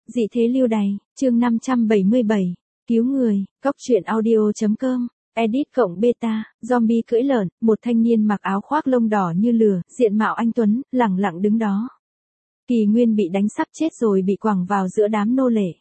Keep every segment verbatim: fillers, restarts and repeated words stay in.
Dị thế lưu đày, chương năm trăm bảy mươi bảy, cứu người, cóc truyện audio.com, edit cộng beta, zombie cưỡi lợn, một thanh niên mặc áo khoác lông đỏ như lửa, diện mạo anh tuấn, lẳng lặng đứng đó. Kỳ Nguyên bị đánh sắp chết rồi bị quẳng vào giữa đám nô lệ.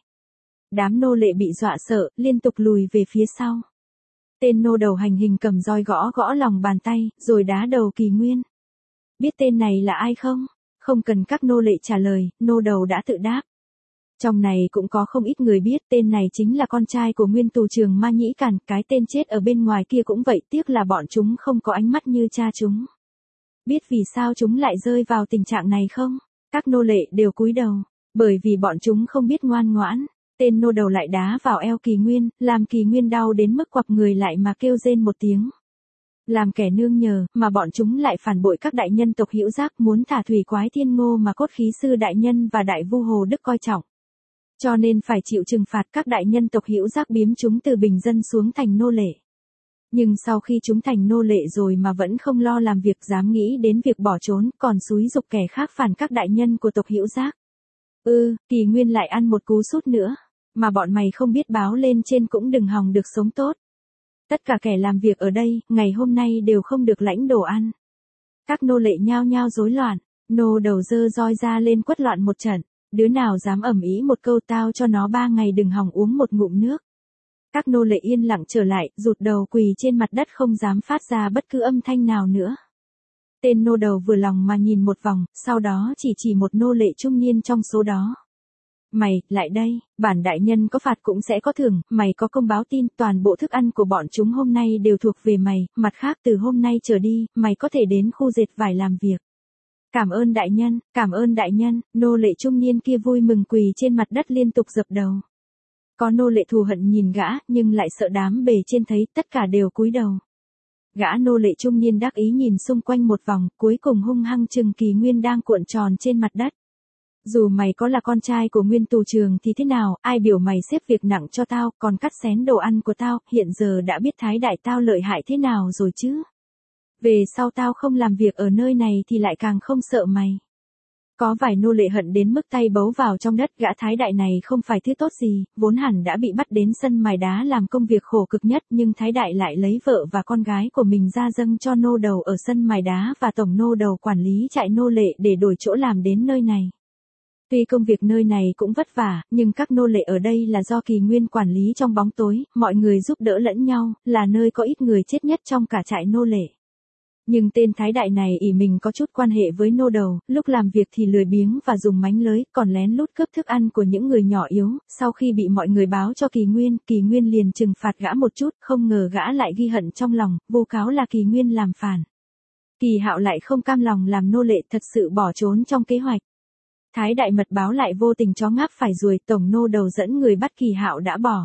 Đám nô lệ bị dọa sợ, liên tục lùi về phía sau. Tên nô đầu hành hình cầm roi gõ gõ lòng bàn tay, rồi đá đầu Kỳ Nguyên. Biết tên này là ai không? Không cần các nô lệ trả lời, nô đầu đã tự đáp. Trong này cũng có không ít người biết tên này chính là con trai của nguyên tù trưởng Ma Nhĩ Càn, cái tên chết ở bên ngoài kia cũng vậy, tiếc là bọn chúng không có ánh mắt như cha chúng. Biết vì sao chúng lại rơi vào tình trạng này không? Các nô lệ đều cúi đầu, bởi vì bọn chúng không biết ngoan ngoãn. Tên nô đầu lại đá vào eo Kỳ Nguyên, làm Kỳ Nguyên đau đến mức quặp người lại mà kêu rên một tiếng. Làm kẻ nương nhờ, mà bọn chúng lại phản bội các đại nhân tộc Hữu Giác, muốn thả thủy quái thiên ngô mà cốt khí sư đại nhân và đại vu Hồ Đức coi trọng. Cho nên phải chịu trừng phạt, các đại nhân tộc Hữu Giác biếm chúng từ bình dân xuống thành nô lệ. Nhưng sau khi chúng thành nô lệ rồi mà vẫn không lo làm việc, dám nghĩ đến việc bỏ trốn, còn xúi giục kẻ khác phản các đại nhân của tộc Hữu Giác. Ừ, Kỳ Nguyên lại ăn một cú sút nữa, mà bọn mày không biết báo lên trên cũng đừng hòng được sống tốt. Tất cả kẻ làm việc ở đây, ngày hôm nay đều không được lãnh đồ ăn. Các nô lệ nhao nhao rối loạn, nô đầu giơ roi ra lên quất loạn một trận. Đứa nào dám ầm ĩ một câu tao cho nó ba ngày đừng hòng uống một ngụm nước. Các nô lệ yên lặng trở lại, rụt đầu quỳ trên mặt đất không dám phát ra bất cứ âm thanh nào nữa. Tên nô đầu vừa lòng mà nhìn một vòng, sau đó chỉ chỉ một nô lệ trung niên trong số đó. Mày, lại đây, bản đại nhân có phạt cũng sẽ có thưởng, mày có công báo tin, toàn bộ thức ăn của bọn chúng hôm nay đều thuộc về mày, mặt khác từ hôm nay trở đi, mày có thể đến khu dệt vải làm việc. Cảm ơn đại nhân, cảm ơn đại nhân, nô lệ trung niên kia vui mừng quỳ trên mặt đất liên tục dập đầu. Có nô lệ thù hận nhìn gã, nhưng lại sợ đám bề trên thấy, tất cả đều cúi đầu. Gã nô lệ trung niên đắc ý nhìn xung quanh một vòng, cuối cùng hung hăng chừng Kỳ Nguyên đang cuộn tròn trên mặt đất. Dù mày có là con trai của nguyên tù trường thì thế nào, ai biểu mày xếp việc nặng cho tao, còn cắt xén đồ ăn của tao, hiện giờ đã biết thái đại tao lợi hại thế nào rồi chứ. Về sau tao không làm việc ở nơi này thì lại càng không sợ mày. Có vài nô lệ hận đến mức tay bấu vào trong đất, gã thái đại này không phải thứ tốt gì, vốn hẳn đã bị bắt đến sân mài đá làm công việc khổ cực nhất, nhưng thái đại lại lấy vợ và con gái của mình ra dâng cho nô đầu ở sân mài đá và tổng nô đầu quản lý trại nô lệ để đổi chỗ làm đến nơi này. Tuy công việc nơi này cũng vất vả, nhưng các nô lệ ở đây là do Kỳ Nguyên quản lý trong bóng tối, mọi người giúp đỡ lẫn nhau, là nơi có ít người chết nhất trong cả trại nô lệ. Nhưng tên thái đại này ỷ mình có chút quan hệ với nô đầu, lúc làm việc thì lười biếng và dùng mánh lới, còn lén lút cướp thức ăn của những người nhỏ yếu. Sau khi bị mọi người báo cho Kỳ Nguyên, Kỳ Nguyên liền trừng phạt gã một chút, không ngờ gã lại ghi hận trong lòng, vu cáo là Kỳ Nguyên làm phản. Kỳ Hạo lại không cam lòng làm nô lệ, thật sự bỏ trốn trong kế hoạch. Thái đại mật báo lại vô tình chó ngáp phải ruồi, tổng nô đầu dẫn người bắt Kỳ Hạo đã bỏ.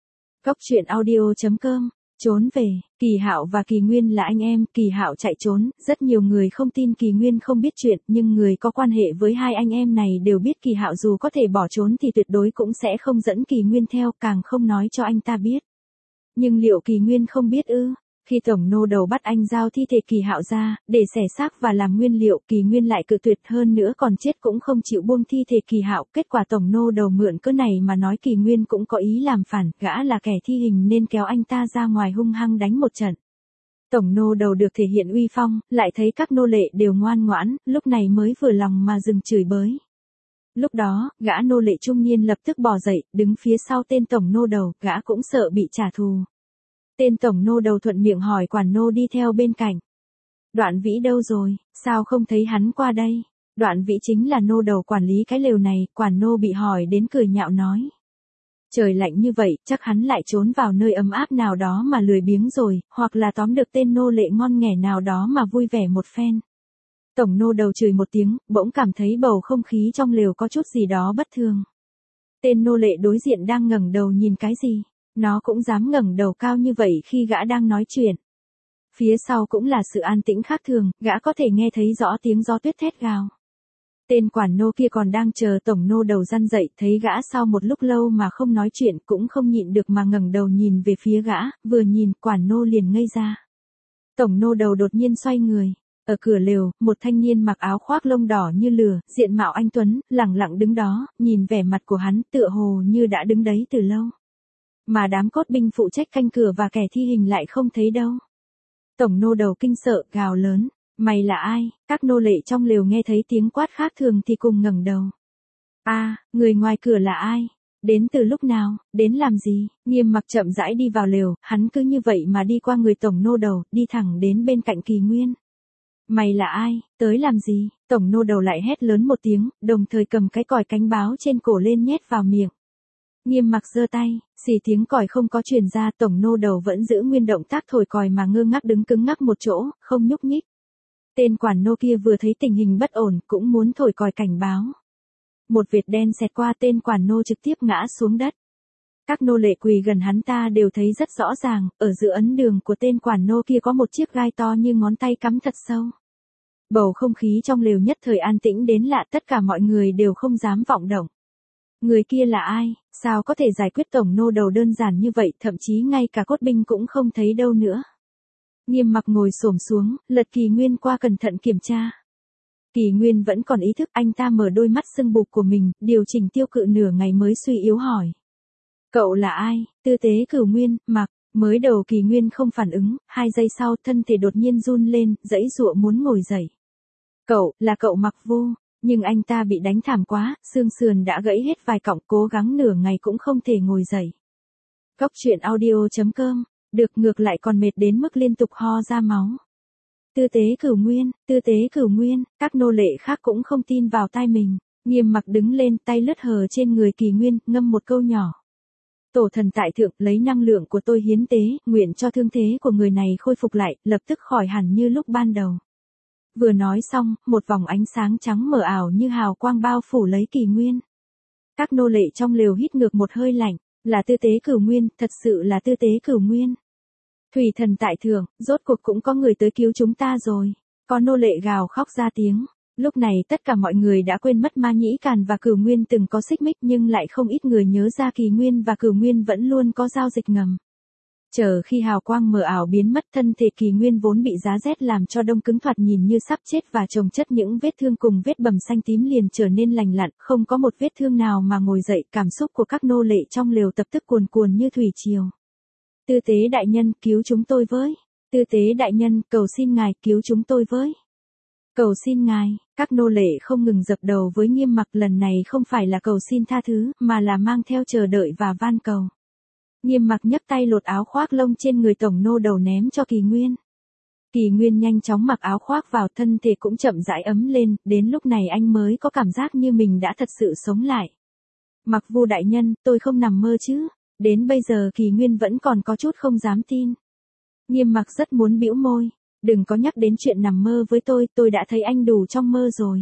Cóc truyện audio.com. Trốn về, Kỳ Hạo và Kỳ Nguyên là anh em, Kỳ Hạo chạy trốn, rất nhiều người không tin Kỳ Nguyên không biết chuyện, nhưng người có quan hệ với hai anh em này đều biết Kỳ Hạo dù có thể bỏ trốn thì tuyệt đối cũng sẽ không dẫn Kỳ Nguyên theo, càng không nói cho anh ta biết. Nhưng liệu Kỳ Nguyên không biết ư? Khi tổng nô đầu bắt anh giao thi thể Kỳ Hạo ra, để xẻ xác và làm nguyên liệu, Kỳ Nguyên lại cự tuyệt, hơn nữa còn chết cũng không chịu buông thi thể Kỳ Hạo, kết quả tổng nô đầu mượn cớ này mà nói Kỳ Nguyên cũng có ý làm phản, gã là kẻ thi hình nên kéo anh ta ra ngoài hung hăng đánh một trận. Tổng nô đầu được thể hiện uy phong, lại thấy các nô lệ đều ngoan ngoãn, lúc này mới vừa lòng mà dừng chửi bới. Lúc đó, gã nô lệ trung niên lập tức bò dậy, đứng phía sau tên tổng nô đầu, gã cũng sợ bị trả thù. Tên tổng nô đầu thuận miệng hỏi quản nô đi theo bên cạnh. Đoạn Vĩ đâu rồi, sao không thấy hắn qua đây? Đoạn Vĩ chính là nô đầu quản lý cái lều này, quản nô bị hỏi đến cười nhạo nói. Trời lạnh như vậy, chắc hắn lại trốn vào nơi ấm áp nào đó mà lười biếng rồi, hoặc là tóm được tên nô lệ ngon nghẻ nào đó mà vui vẻ một phen. Tổng nô đầu chửi một tiếng, bỗng cảm thấy bầu không khí trong lều có chút gì đó bất thường. Tên nô lệ đối diện đang ngẩng đầu nhìn cái gì? Nó cũng dám ngẩng đầu cao như vậy khi gã đang nói chuyện. Phía sau cũng là sự an tĩnh khác thường, gã có thể nghe thấy rõ tiếng gió tuyết thét gào. Tên quản nô kia còn đang chờ tổng nô đầu răn dậy, thấy gã sau một lúc lâu mà không nói chuyện cũng không nhịn được mà ngẩng đầu nhìn về phía gã, vừa nhìn quản nô liền ngây ra. Tổng nô đầu đột nhiên xoay người. Ở cửa lều, một thanh niên mặc áo khoác lông đỏ như lửa, diện mạo anh tuấn, lẳng lặng đứng đó, nhìn vẻ mặt của hắn tựa hồ như đã đứng đấy từ lâu. Mà đám cốt binh phụ trách canh cửa và kẻ thi hình lại không thấy đâu. Tổng nô đầu kinh sợ, gào lớn, mày là ai? Các nô lệ trong lều nghe thấy tiếng quát khác thường thì cùng ngẩng đầu. A, à, người ngoài cửa là ai? Đến từ lúc nào? Đến làm gì? Nghiêm Mặc chậm rãi đi vào lều, hắn cứ như vậy mà đi qua người tổng nô đầu, đi thẳng đến bên cạnh Kỳ Nguyên. Mày là ai? Tới làm gì? Tổng nô đầu lại hét lớn một tiếng, đồng thời cầm cái còi cánh báo trên cổ lên nhét vào miệng. Nghiêm Mặc giơ tay, xì tiếng còi không có truyền ra, tổng nô đầu vẫn giữ nguyên động tác thổi còi mà ngơ ngác đứng cứng ngắc một chỗ, không nhúc nhích. Tên quản nô kia vừa thấy tình hình bất ổn, cũng muốn thổi còi cảnh báo. Một vệt đen xẹt qua, tên quản nô trực tiếp ngã xuống đất. Các nô lệ quỳ gần hắn ta đều thấy rất rõ ràng, ở giữa ấn đường của tên quản nô kia có một chiếc gai to như ngón tay cắm thật sâu. Bầu không khí trong lều nhất thời an tĩnh đến lạ, tất cả mọi người đều không dám vọng động. Người kia là ai? Sao có thể giải quyết tổng nô đầu đơn giản như vậy, thậm chí ngay cả cốt binh cũng không thấy đâu nữa. Nghiêm Mặc ngồi xổm xuống, lật Kỳ Nguyên qua cẩn thận kiểm tra. Kỳ Nguyên vẫn còn ý thức, anh ta mở đôi mắt sưng bụp của mình, điều chỉnh tiêu cự nửa ngày mới suy yếu hỏi. Cậu là ai? Tư tế Cửu Nguyên, Mặc. Mới đầu Kỳ Nguyên không phản ứng, hai giây sau thân thể đột nhiên run lên, giãy giụa muốn ngồi dậy. Cậu, là cậu Mặc Vô, nhưng anh ta bị đánh thảm quá, xương sườn đã gãy hết vài cọng, cố gắng nửa ngày cũng không thể ngồi dậy. Cốc truyện audio chấm com, được ngược lại còn mệt đến mức liên tục ho ra máu. Tư tế Cửu Nguyên, tư tế Cửu Nguyên, các nô lệ khác cũng không tin vào tai mình. Nghiêm Mặc đứng lên, tay lướt hờ trên người Kỳ Nguyên, ngâm một câu nhỏ. Tổ thần tại thượng, lấy năng lượng của tôi hiến tế, nguyện cho thương thế của người này khôi phục lại, lập tức khỏi hẳn như lúc ban đầu. Vừa nói xong, một vòng ánh sáng trắng mờ ảo như hào quang bao phủ lấy Kỳ Nguyên. Các nô lệ trong lều hít ngược một hơi lạnh, là tư tế Cửu Nguyên, thật sự là tư tế Cửu Nguyên. Thủy thần tại thượng, rốt cuộc cũng có người tới cứu chúng ta rồi. Có nô lệ gào khóc ra tiếng. Lúc này tất cả mọi người đã quên mất Ma Nhĩ Càn và Cửu Nguyên từng có xích mích, nhưng lại không ít người nhớ ra Kỳ Nguyên và Cửu Nguyên vẫn luôn có giao dịch ngầm. Chờ khi hào quang mờ ảo biến mất, thân thể Kỳ Nguyên vốn bị giá rét làm cho đông cứng, thoạt nhìn như sắp chết và chồng chất những vết thương cùng vết bầm xanh tím liền trở nên lành lặn, không có một vết thương nào mà ngồi dậy. Cảm xúc của các nô lệ trong lều tập tức cuồn cuồn như thủy triều. Tư tế đại nhân, cứu chúng tôi với. Tư tế đại nhân, cầu xin ngài cứu chúng tôi với. Cầu xin ngài, các nô lệ không ngừng dập đầu với Nghiêm Mặc, lần này không phải là cầu xin tha thứ, mà là mang theo chờ đợi và van cầu. Nghiêm Mặc nhấc tay lột áo khoác lông trên người tổng nô đầu ném cho Kỳ Nguyên. Kỳ Nguyên nhanh chóng mặc áo khoác vào, thân thể cũng chậm rãi ấm lên, đến lúc này anh mới có cảm giác như mình đã thật sự sống lại. Mặc Vu đại nhân, tôi không nằm mơ chứ? Đến bây giờ Kỳ Nguyên vẫn còn có chút không dám tin. Nghiêm Mặc rất muốn bĩu môi. Đừng có nhắc đến chuyện nằm mơ với tôi, tôi đã thấy anh đủ trong mơ rồi.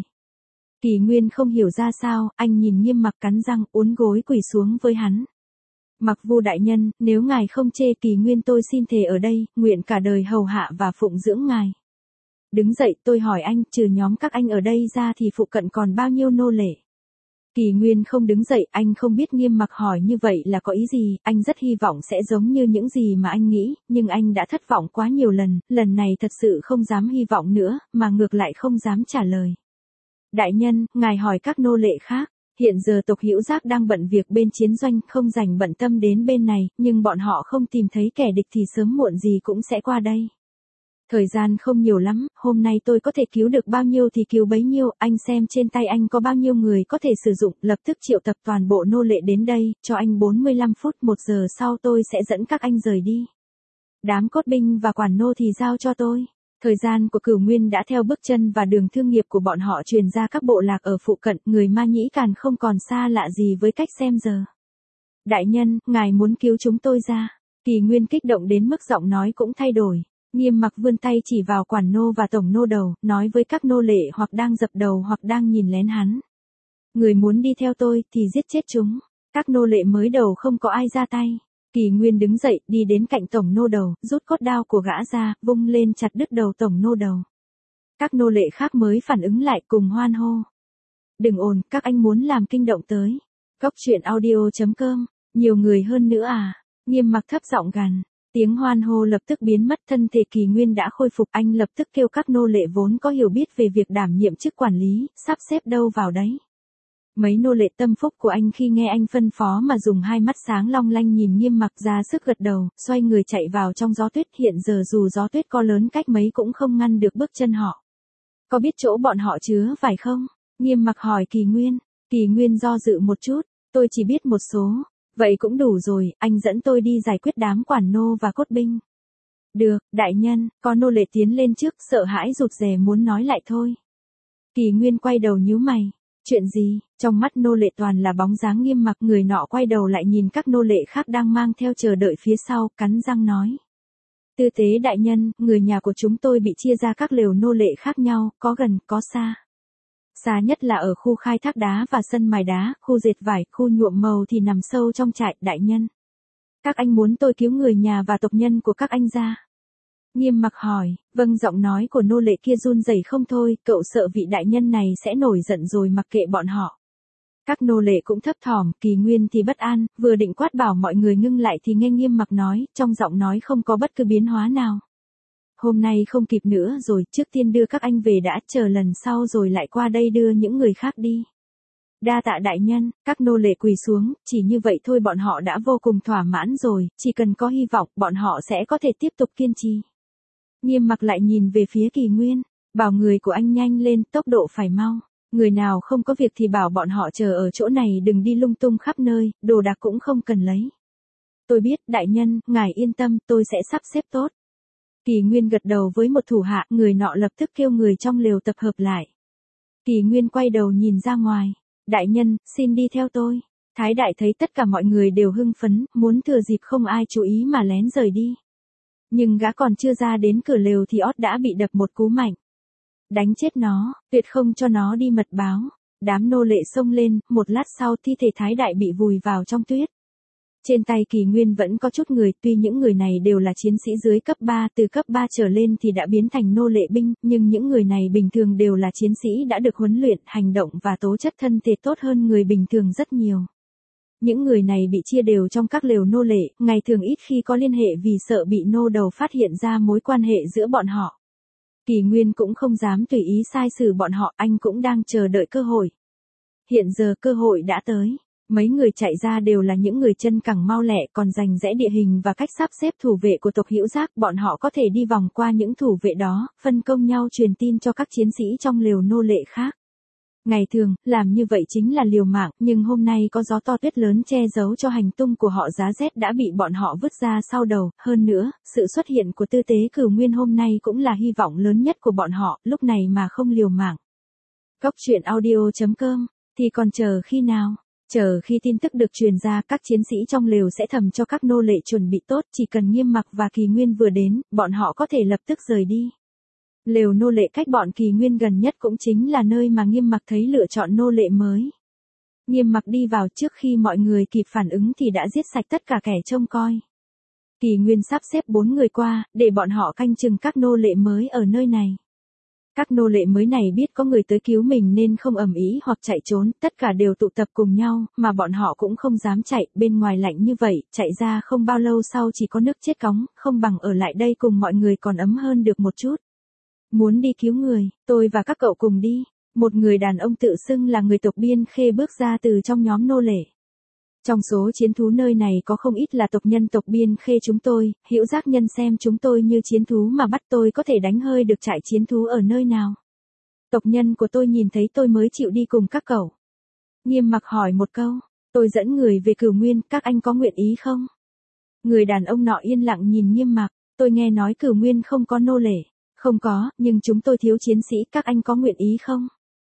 Kỳ Nguyên không hiểu ra sao, anh nhìn Nghiêm Mặc cắn răng, uốn gối quỳ xuống với hắn. Mặc Vu đại nhân, nếu ngài không chê, Kỳ Nguyên tôi xin thề ở đây, nguyện cả đời hầu hạ và phụng dưỡng ngài. Đứng dậy, tôi hỏi anh, trừ nhóm các anh ở đây ra thì phụ cận còn bao nhiêu nô lệ? Kỳ Nguyên không đứng dậy, anh không biết Nghiêm Mặc hỏi như vậy là có ý gì, anh rất hy vọng sẽ giống như những gì mà anh nghĩ, nhưng anh đã thất vọng quá nhiều lần, lần này thật sự không dám hy vọng nữa, mà ngược lại không dám trả lời. Đại nhân, ngài hỏi các nô lệ khác, hiện giờ tộc Hữu Giác đang bận việc bên chiến doanh, không dành bận tâm đến bên này, nhưng bọn họ không tìm thấy kẻ địch thì sớm muộn gì cũng sẽ qua đây. Thời gian không nhiều lắm, hôm nay tôi có thể cứu được bao nhiêu thì cứu bấy nhiêu, anh xem trên tay anh có bao nhiêu người có thể sử dụng, lập tức triệu tập toàn bộ nô lệ đến đây, cho anh bốn mươi lăm phút, một giờ sau tôi sẽ dẫn các anh rời đi. Đám cốt binh và quản nô thì giao cho tôi. Thời gian của Cửu Nguyên đã theo bước chân và đường thương nghiệp của bọn họ truyền ra các bộ lạc ở phụ cận, người Ma Nhĩ Càn không còn xa lạ gì với cách xem giờ. Đại nhân, ngài muốn cứu chúng tôi ra. Kỳ Nguyên kích động đến mức giọng nói cũng thay đổi. Nghiêm Mặc vươn tay chỉ vào quản nô và tổng nô đầu, nói với các nô lệ hoặc đang dập đầu hoặc đang nhìn lén hắn. Người muốn đi theo tôi thì giết chết chúng. Các nô lệ mới đầu không có ai ra tay. Kỳ Nguyên đứng dậy, đi đến cạnh tổng nô đầu, rút cốt đao của gã ra, vung lên chặt đứt đầu tổng nô đầu. Các nô lệ khác mới phản ứng lại, cùng hoan hô. Đừng ồn, các anh muốn làm kinh động tới. Cốc truyện audio chấm com, nhiều người hơn nữa à? Nghiêm Mặc thấp giọng gằn. Tiếng hoan hô lập tức biến mất, thân thể Kỳ Nguyên đã khôi phục, anh lập tức kêu các nô lệ vốn có hiểu biết về việc đảm nhiệm chức quản lý, sắp xếp đâu vào đấy. Mấy nô lệ tâm phúc của anh khi nghe anh phân phó mà dùng hai mắt sáng long lanh nhìn Nghiêm Mặc ra sức gật đầu, xoay người chạy vào trong gió tuyết, hiện giờ dù gió tuyết có lớn cách mấy cũng không ngăn được bước chân họ. Có biết chỗ bọn họ chứa phải không? Nghiêm Mặc hỏi Kỳ Nguyên. Kỳ Nguyên do dự một chút, tôi chỉ biết một số. Vậy cũng đủ rồi, anh dẫn tôi đi giải quyết đám quản nô và cốt binh. Được, đại nhân, có nô lệ tiến lên trước, sợ hãi rụt rè muốn nói lại thôi. Kỳ Nguyên quay đầu nhíu mày. Chuyện gì? Trong mắt nô lệ toàn là bóng dáng Nghiêm Mặc, người nọ quay đầu lại nhìn các nô lệ khác đang mang theo chờ đợi phía sau, cắn răng nói. Tư tế đại nhân, người nhà của chúng tôi bị chia ra các lều nô lệ khác nhau, có gần, có xa. Xa nhất là ở khu khai thác đá và sân mài đá, khu dệt vải, khu nhuộm màu thì nằm sâu trong trại, đại nhân. Các anh muốn tôi cứu người nhà và tộc nhân của các anh ra. Nghiêm Mặc hỏi, vâng, giọng nói của nô lệ kia run rẩy không thôi, cậu sợ vị đại nhân này sẽ nổi giận rồi mặc kệ bọn họ. Các nô lệ cũng thấp thỏm, Kỳ Nguyên thì bất an, vừa định quát bảo mọi người ngưng lại thì nghe Nghiêm Mặc nói, trong giọng nói không có bất cứ biến hóa nào. Hôm nay không kịp nữa rồi, trước tiên đưa các anh về đã, chờ lần sau rồi lại qua đây đưa những người khác đi. Đa tạ đại nhân, các nô lệ quỳ xuống, chỉ như vậy thôi bọn họ đã vô cùng thỏa mãn rồi, chỉ cần có hy vọng, bọn họ sẽ có thể tiếp tục kiên trì. Nghiêm Mặc lại nhìn về phía Kỳ Nguyên, bảo người của anh nhanh lên, tốc độ phải mau. Người nào không có việc thì bảo bọn họ chờ ở chỗ này, đừng đi lung tung khắp nơi, đồ đạc cũng không cần lấy. Tôi biết, đại nhân, ngài yên tâm, tôi sẽ sắp xếp tốt. Kỳ Nguyên gật đầu với một thủ hạ, người nọ lập tức kêu người trong lều tập hợp lại. Kỳ Nguyên quay đầu nhìn ra ngoài. Đại nhân, xin đi theo tôi. Thái đại thấy tất cả mọi người đều hưng phấn, muốn thừa dịp không ai chú ý mà lén rời đi. Nhưng gã còn chưa ra đến cửa lều thì ót đã bị đập một cú mạnh. Đánh chết nó, tuyệt không cho nó đi mật báo. Đám nô lệ xông lên, một lát sau thi thể Thái đại bị vùi vào trong tuyết. Trên tay Kỳ Nguyên vẫn có chút người, tuy những người này đều là chiến sĩ dưới cấp ba, từ cấp ba trở lên thì đã biến thành nô lệ binh, nhưng những người này bình thường đều là chiến sĩ đã được huấn luyện, hành động và tố chất thân thể tốt hơn người bình thường rất nhiều. Những người này bị chia đều trong các lều nô lệ, ngày thường ít khi có liên hệ vì sợ bị nô đầu phát hiện ra mối quan hệ giữa bọn họ. Kỳ Nguyên cũng không dám tùy ý sai xử bọn họ, anh cũng đang chờ đợi cơ hội. Hiện giờ cơ hội đã tới. Mấy người chạy ra đều là những người chân cẳng mau lẹ, còn rành rẽ địa hình và cách sắp xếp thủ vệ của tộc Hữu Giác, bọn họ có thể đi vòng qua những thủ vệ đó, phân công nhau truyền tin cho các chiến sĩ trong lều nô lệ khác. Ngày thường, làm như vậy chính là liều mạng, nhưng hôm nay có gió to tuyết lớn che giấu cho hành tung của họ, giá rét đã bị bọn họ vứt ra sau đầu, hơn nữa, sự xuất hiện của Tư tế Cửu Nguyên hôm nay cũng là hy vọng lớn nhất của bọn họ, lúc này mà không liều mạng. Cốc truyện audio chấm com, thì còn chờ khi nào? Chờ khi tin tức được truyền ra, các chiến sĩ trong lều sẽ thầm cho các nô lệ chuẩn bị tốt, chỉ cần Nghiêm Mặc và Kỳ Nguyên vừa đến, bọn họ có thể lập tức rời đi. Lều nô lệ cách bọn Kỳ Nguyên gần nhất cũng chính là nơi mà Nghiêm Mặc thấy lựa chọn nô lệ mới. Nghiêm Mặc đi vào trước khi mọi người kịp phản ứng thì đã giết sạch tất cả kẻ trông coi. Kỳ Nguyên sắp xếp bốn người qua, để bọn họ canh chừng các nô lệ mới ở nơi này. Các nô lệ mới này biết có người tới cứu mình nên không ầm ĩ hoặc chạy trốn, tất cả đều tụ tập cùng nhau, mà bọn họ cũng không dám chạy, bên ngoài lạnh như vậy, chạy ra không bao lâu sau chỉ có nước chết cóng, không bằng ở lại đây cùng mọi người còn ấm hơn được một chút. Muốn đi cứu người, tôi và các cậu cùng đi. Một người đàn ông tự xưng là người tộc Biên Khê bước ra từ trong nhóm nô lệ. Trong số chiến thú nơi này có không ít là tộc nhân tộc Biên Khê chúng tôi, Hữu Giác nhân xem chúng tôi như chiến thú mà bắt tôi có thể đánh hơi được trại chiến thú ở nơi nào. Tộc nhân của tôi nhìn thấy tôi mới chịu đi cùng các cậu. Nghiêm Mặc hỏi một câu, tôi dẫn người về Cửu Nguyên, các anh có nguyện ý không? Người đàn ông nọ yên lặng nhìn Nghiêm Mặc, tôi nghe nói Cửu Nguyên không có nô lệ. Không có, nhưng chúng tôi thiếu chiến sĩ, các anh có nguyện ý không?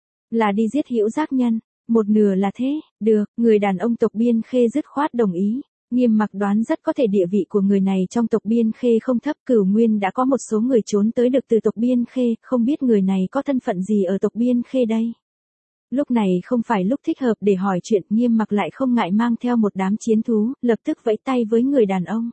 Là đi giết Hữu Giác nhân. Một nửa là thế, được, người đàn ông tộc Biên Khê dứt khoát đồng ý. Nghiêm Mặc đoán rất có thể địa vị của người này trong tộc Biên Khê không thấp, Cửu Nguyên đã có một số người trốn tới được từ tộc Biên Khê, không biết người này có thân phận gì ở tộc Biên Khê đây. Lúc này không phải lúc thích hợp để hỏi chuyện, Nghiêm Mặc lại không ngại mang theo một đám chiến thú, lập tức vẫy tay với người đàn ông.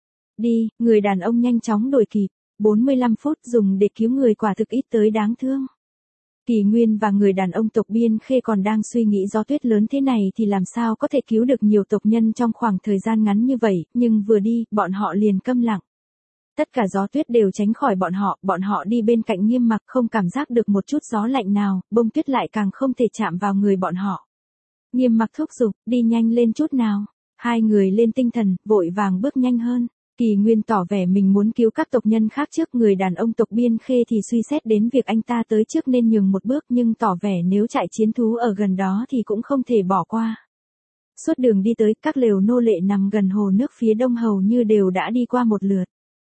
Đi, người đàn ông nhanh chóng đuổi kịp, bốn mươi lăm phút dùng để cứu người quả thực ít tới đáng thương. Kỳ Nguyên và người đàn ông tộc Biên Khê còn đang suy nghĩ gió tuyết lớn thế này thì làm sao có thể cứu được nhiều tộc nhân trong khoảng thời gian ngắn như vậy, nhưng vừa đi, bọn họ liền câm lặng. Tất cả gió tuyết đều tránh khỏi bọn họ, bọn họ đi bên cạnh Nghiêm Mặc không cảm giác được một chút gió lạnh nào, bông tuyết lại càng không thể chạm vào người bọn họ. Nghiêm Mặc thúc giục, đi nhanh lên chút nào. Hai người lên tinh thần, vội vàng bước nhanh hơn. Kỳ Nguyên tỏ vẻ mình muốn cứu các tộc nhân khác trước, người đàn ông tộc Biên Khê thì suy xét đến việc anh ta tới trước nên nhường một bước, nhưng tỏ vẻ nếu trại chiến thú ở gần đó thì cũng không thể bỏ qua. Suốt đường đi tới, các lều nô lệ nằm gần hồ nước phía đông hầu như đều đã đi qua một lượt.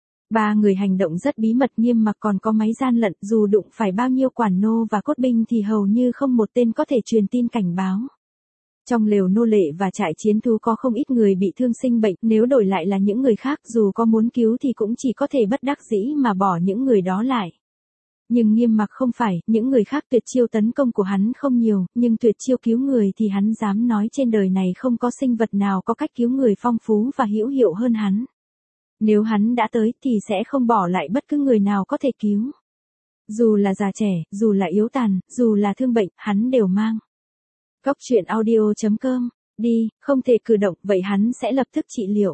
Ba người hành động rất bí mật, Nghiêm Mặc còn có máy gian lận, dù đụng phải bao nhiêu quản nô và cốt binh thì hầu như không một tên có thể truyền tin cảnh báo. Trong lều nô lệ và trại chiến thú có không ít người bị thương sinh bệnh, nếu đổi lại là những người khác dù có muốn cứu thì cũng chỉ có thể bất đắc dĩ mà bỏ những người đó lại. Nhưng Nghiêm Mặc không phải, những người khác tuyệt chiêu tấn công của hắn không nhiều, nhưng tuyệt chiêu cứu người thì hắn dám nói trên đời này không có sinh vật nào có cách cứu người phong phú và hữu hiệu hơn hắn. Nếu hắn đã tới thì sẽ không bỏ lại bất cứ người nào có thể cứu. Dù là già trẻ, dù là yếu tàn, dù là thương bệnh, hắn đều mang. Góc truyện audio chấm com, đi, không thể cử động, vậy hắn sẽ lập tức trị liệu.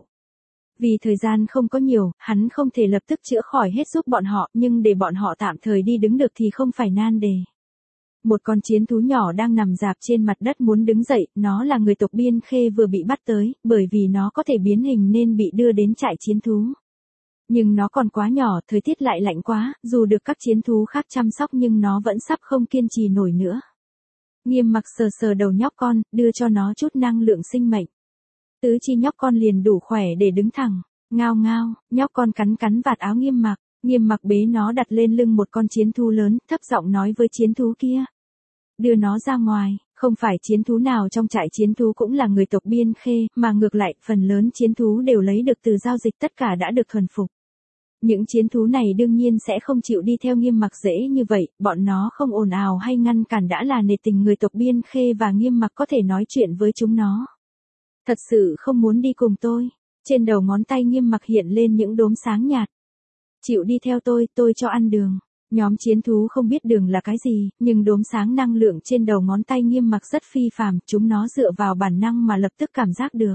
Vì thời gian không có nhiều, hắn không thể lập tức chữa khỏi hết giúp bọn họ, nhưng để bọn họ tạm thời đi đứng được thì không phải nan đề. Một con chiến thú nhỏ đang nằm rạp trên mặt đất muốn đứng dậy, nó là người tộc Biên Khê vừa bị bắt tới, bởi vì nó có thể biến hình nên bị đưa đến trại chiến thú. Nhưng nó còn quá nhỏ, thời tiết lại lạnh quá, dù được các chiến thú khác chăm sóc nhưng nó vẫn sắp không kiên trì nổi nữa. Nghiêm Mặc sờ sờ đầu nhóc con, đưa cho nó chút năng lượng sinh mệnh. Tứ chi nhóc con liền đủ khỏe để đứng thẳng. Ngao ngao, nhóc con cắn cắn vạt áo Nghiêm Mặc. Nghiêm Mặc bế nó đặt lên lưng một con chiến thú lớn, thấp giọng nói với chiến thú kia. Đưa nó ra ngoài, không phải chiến thú nào trong trại chiến thú cũng là người tộc Biên Khê, mà ngược lại, phần lớn chiến thú đều lấy được từ giao dịch, tất cả đã được thuần phục. Những chiến thú này đương nhiên sẽ không chịu đi theo Nghiêm Mặc dễ như vậy, bọn nó không ồn ào hay ngăn cản đã là nề tình người tộc Biên Khê và Nghiêm Mặc có thể nói chuyện với chúng nó. Thật sự không muốn đi cùng tôi. Trên đầu ngón tay Nghiêm Mặc hiện lên những đốm sáng nhạt. Chịu đi theo tôi, tôi cho ăn đường. Nhóm chiến thú không biết đường là cái gì, nhưng đốm sáng năng lượng trên đầu ngón tay Nghiêm Mặc rất phi phàm, chúng nó dựa vào bản năng mà lập tức cảm giác được.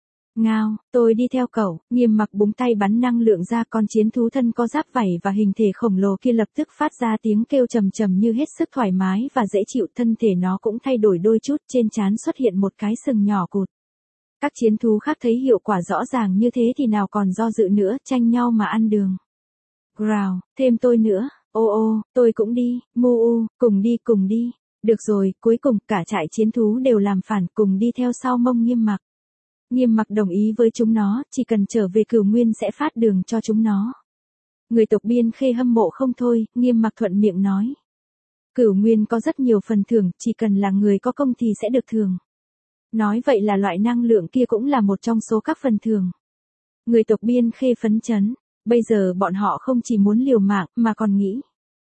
Ngao, tôi đi theo cậu. Nghiêm Mặc búng tay bắn năng lượng ra, con chiến thú thân có giáp vảy và hình thể khổng lồ kia lập tức phát ra tiếng kêu trầm trầm như hết sức thoải mái và dễ chịu, thân thể nó cũng thay đổi đôi chút, trên trán xuất hiện một cái sừng nhỏ cụt. Các chiến thú khác thấy hiệu quả rõ ràng như thế thì nào còn do dự nữa, tranh nhau mà ăn đường. Growl, thêm tôi nữa, ô ô, tôi cũng đi, mu u, cùng đi cùng đi. Được rồi, cuối cùng cả trại chiến thú đều làm phản, cùng đi theo sau mông Nghiêm Mặc. Nghiêm Mặc đồng ý với chúng nó, chỉ cần trở về Cửu Nguyên sẽ phát đường cho chúng nó. Người tộc Biên Khê hâm mộ không thôi, Nghiêm Mặc thuận miệng nói. Cửu Nguyên có rất nhiều phần thưởng, chỉ cần là người có công thì sẽ được thưởng. Nói vậy là loại năng lượng kia cũng là một trong số các phần thưởng. Người tộc Biên Khê phấn chấn, bây giờ bọn họ không chỉ muốn liều mạng mà còn nghĩ.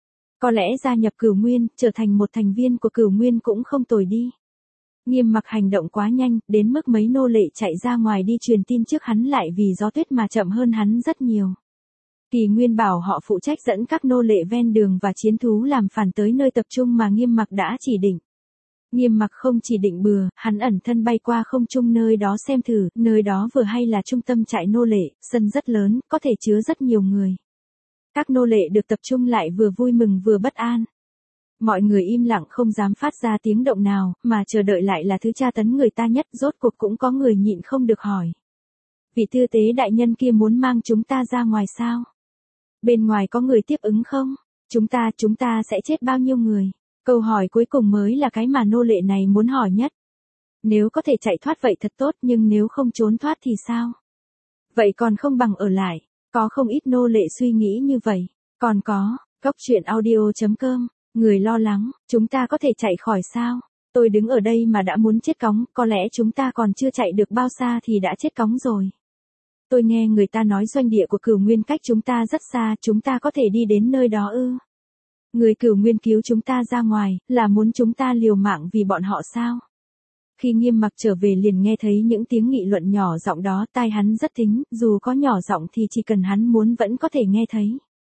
Có lẽ gia nhập Cửu Nguyên, trở thành một thành viên của Cửu Nguyên cũng không tồi đi. Nghiêm Mặc hành động quá nhanh, đến mức mấy nô lệ chạy ra ngoài đi truyền tin trước hắn lại vì gió tuyết mà chậm hơn hắn rất nhiều. Kỳ Nguyên bảo họ phụ trách dẫn các nô lệ ven đường và chiến thú làm phản tới nơi tập trung mà Nghiêm Mặc đã chỉ định. Nghiêm Mặc không chỉ định bừa, hắn ẩn thân bay qua không trung nơi đó xem thử, nơi đó vừa hay là trung tâm trại nô lệ, sân rất lớn, có thể chứa rất nhiều người. Các nô lệ được tập trung lại vừa vui mừng vừa bất an. Mọi người im lặng không dám phát ra tiếng động nào, mà chờ đợi lại là thứ tra tấn người ta nhất, rốt cuộc cũng có người nhịn không được hỏi. Vị tư tế đại nhân kia muốn mang chúng ta ra ngoài sao? Bên ngoài có người tiếp ứng không? Chúng ta, chúng ta sẽ chết bao nhiêu người? Câu hỏi cuối cùng mới là cái mà nô lệ này muốn hỏi nhất. Nếu có thể chạy thoát vậy thật tốt, nhưng nếu không trốn thoát thì sao? Vậy còn không bằng ở lại. Có không ít nô lệ suy nghĩ như vậy. Còn có, góc truyện audio chấm com, người lo lắng, chúng ta có thể chạy khỏi sao? Tôi đứng ở đây mà đã muốn chết cóng, có lẽ chúng ta còn chưa chạy được bao xa thì đã chết cóng rồi. Tôi nghe người ta nói doanh địa của Cửu Nguyên cách chúng ta rất xa, chúng ta có thể đi đến nơi đó ư? Người Cửu Nguyên cứu chúng ta ra ngoài, là muốn chúng ta liều mạng vì bọn họ sao? Khi Nghiêm Mặc trở về liền nghe thấy những tiếng nghị luận nhỏ giọng đó, tai hắn rất thính, dù có nhỏ giọng thì chỉ cần hắn muốn vẫn có thể nghe thấy.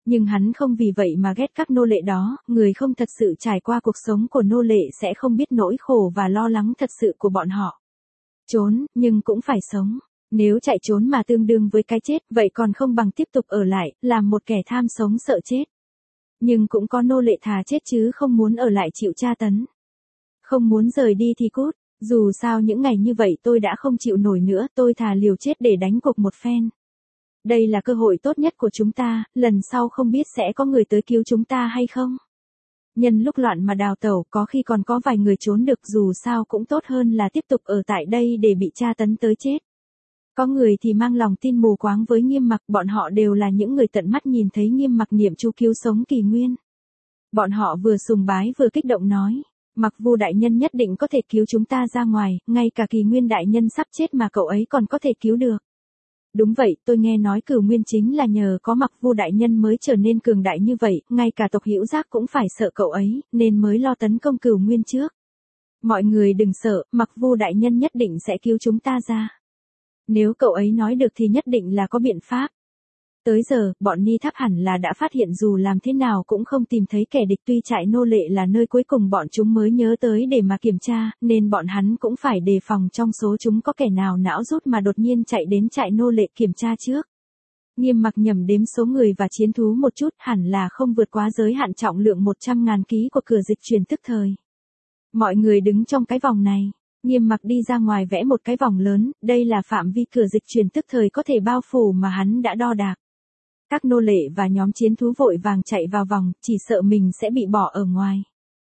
Nhưng hắn không vì vậy mà ghét các nô lệ đó, người không thật sự trải qua cuộc sống của nô lệ sẽ không biết nỗi khổ và lo lắng thật sự của bọn họ. Trốn, nhưng cũng phải sống. Nếu chạy trốn mà tương đương với cái chết, vậy còn không bằng tiếp tục ở lại, làm một kẻ tham sống sợ chết. Nhưng cũng có nô lệ thà chết chứ không muốn ở lại chịu tra tấn. Không muốn rời đi thì cút, dù sao những ngày như vậy tôi đã không chịu nổi nữa, tôi thà liều chết để đánh cuộc một phen. Đây là cơ hội tốt nhất của chúng ta, lần sau không biết sẽ có người tới cứu chúng ta hay không. Nhân lúc loạn mà đào tẩu, có khi còn có vài người trốn được, dù sao cũng tốt hơn là tiếp tục ở tại đây để bị tra tấn tới chết. Có người thì mang lòng tin mù quáng với Nghiêm Mặc, bọn họ đều là những người tận mắt nhìn thấy Nghiêm Mặc niệm chú cứu sống Kỳ Nguyên. Bọn họ vừa sùng bái vừa kích động nói, Mặc Vu đại nhân nhất định có thể cứu chúng ta ra ngoài, ngay cả Kỳ Nguyên đại nhân sắp chết mà cậu ấy còn có thể cứu được. Đúng vậy, tôi nghe nói Cửu Nguyên chính là nhờ có Mặc Vu đại nhân mới trở nên cường đại như vậy, ngay cả tộc Hữu Giác cũng phải sợ cậu ấy, nên mới lo tấn công Cửu Nguyên trước. Mọi người đừng sợ, Mặc Vu đại nhân nhất định sẽ cứu chúng ta ra. Nếu cậu ấy nói được thì nhất định là có biện pháp. Tới giờ, bọn Ni Tháp hẳn là đã phát hiện dù làm thế nào cũng không tìm thấy kẻ địch, tuy trại nô lệ là nơi cuối cùng bọn chúng mới nhớ tới để mà kiểm tra, nên bọn hắn cũng phải đề phòng trong số chúng có kẻ nào não rút mà đột nhiên chạy đến trại nô lệ kiểm tra trước. Nghiêm Mặc nhầm đếm số người và chiến thú một chút, hẳn là không vượt quá giới hạn trọng lượng một trăm ngàn ký của cửa dịch truyền tức thời. Mọi người đứng trong cái vòng này. Nghiêm Mặc đi ra ngoài vẽ một cái vòng lớn, đây là phạm vi cửa dịch truyền tức thời có thể bao phủ mà hắn đã đo đạc. Các nô lệ và nhóm chiến thú vội vàng chạy vào vòng, chỉ sợ mình sẽ bị bỏ ở ngoài.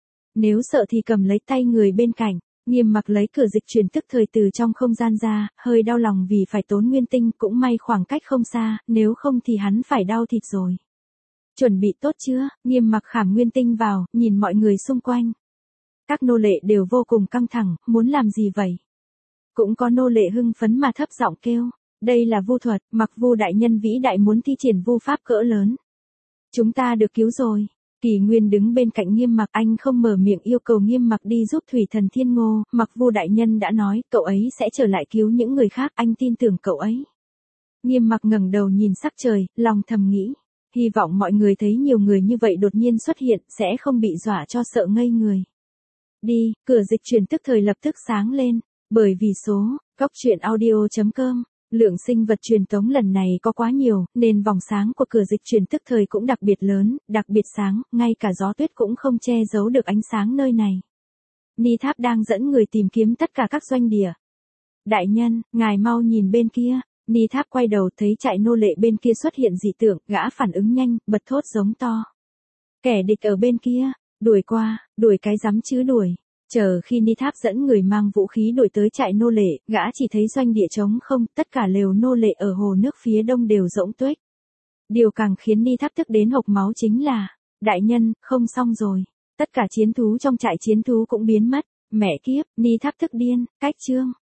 Nếu sợ thì cầm lấy tay người bên cạnh, Nghiêm Mặc lấy cửa dịch truyền tức thời từ trong không gian ra, hơi đau lòng vì phải tốn nguyên tinh, cũng may khoảng cách không xa, nếu không thì hắn phải đau thịt rồi. Chuẩn bị tốt chưa? Nghiêm Mặc khảm nguyên tinh vào, nhìn mọi người xung quanh. Các nô lệ đều vô cùng căng thẳng, muốn làm gì vậy? Cũng có nô lệ hưng phấn mà thấp giọng kêu, đây là vu thuật, Mặc Vu đại nhân vĩ đại muốn thi triển vu pháp cỡ lớn. Chúng ta được cứu rồi. Kỳ Nguyên đứng bên cạnh Nghiêm Mặc, anh không mở miệng yêu cầu Nghiêm Mặc đi giúp Thủy Thần Thiên Ngô, Mặc Vu đại nhân đã nói, cậu ấy sẽ trở lại cứu những người khác, anh tin tưởng cậu ấy. Nghiêm Mặc ngẩng đầu nhìn sắc trời, lòng thầm nghĩ, hy vọng mọi người thấy nhiều người như vậy đột nhiên xuất hiện, sẽ không bị dọa cho sợ ngây người. Đi, cửa dịch truyền tức thời lập tức sáng lên, bởi vì số, cóc truyện audio chấm com, lượng sinh vật truyền tống lần này có quá nhiều, nên vòng sáng của cửa dịch truyền tức thời cũng đặc biệt lớn, đặc biệt sáng, ngay cả gió tuyết cũng không che giấu được ánh sáng nơi này. Ni Tháp đang dẫn người tìm kiếm tất cả các doanh địa. Đại nhân, ngài mau nhìn bên kia, Ni Tháp quay đầu thấy trại nô lệ bên kia xuất hiện dị tượng, gã phản ứng nhanh, bật thốt giống to. Kẻ địch ở bên kia. Đuổi qua, đuổi cái rắm chứ đuổi. Chờ khi Ni Tháp dẫn người mang vũ khí đuổi tới trại nô lệ, gã chỉ thấy doanh địa trống không, tất cả lều nô lệ ở hồ nước phía đông đều rỗng tuếch. Điều càng khiến Ni Tháp tức đến hộc máu chính là, đại nhân, không xong rồi. Tất cả chiến thú trong trại chiến thú cũng biến mất. Mẹ kiếp, Ni Tháp tức điên, cách chương.